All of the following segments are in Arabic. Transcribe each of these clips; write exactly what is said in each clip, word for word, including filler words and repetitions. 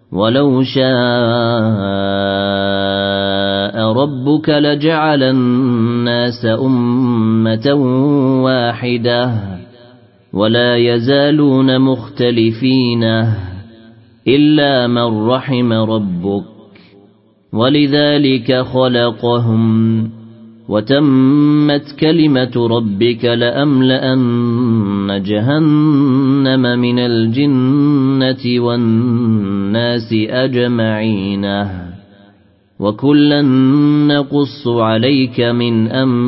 ولو شاء ربك لجعل الناس أمة واحدة ولا يزالون مختلفين إلا من رحم ربك ولذلك خلقهم وتمت كلمة ربك لأملأن جهنم من الجنة والناس أجمعين وكلا نقص عليك من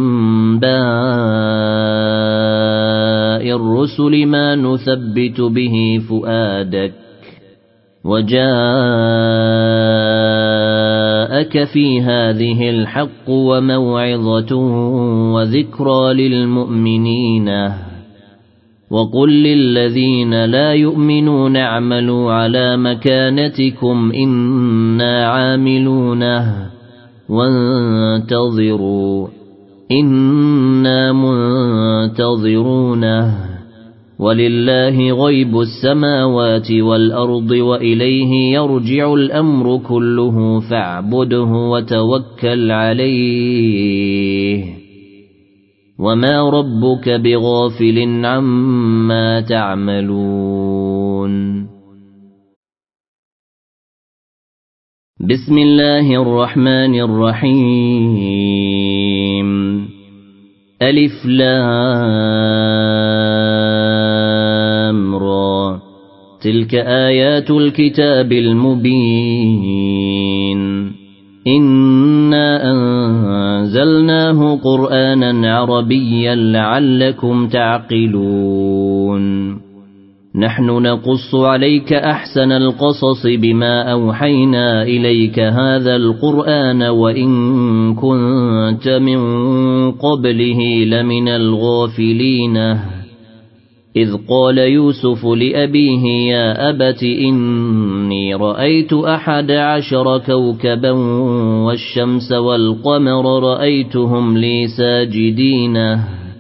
أنباء الرسل ما نثبت به فؤادك وجاءك في هذه الحق وموعظة وذكرى للمؤمنين وقل للذين لا يؤمنون اعملوا على مكانتكم إنا عاملون وانتظروا إنا منتظرون ولله غيب السماوات والأرض وإليه يرجع الأمر كله فاعبده وتوكل عليه وما ربك بغافل عما تعملون. بسم الله الرحمن الرحيم. ألف لام را تلك آيات الكتاب المبين إنا أنزلناه قرآنا عربيا لعلكم تعقلون. نحن نقص عليك أحسن القصص بما أوحينا إليك هذا القرآن وإن كنت من قبله لمن الغافلين إذ قال يوسف لأبيه يا أبت إني رأيت أحد عشر كوكبا والشمس والقمر رأيتهم لي ساجدين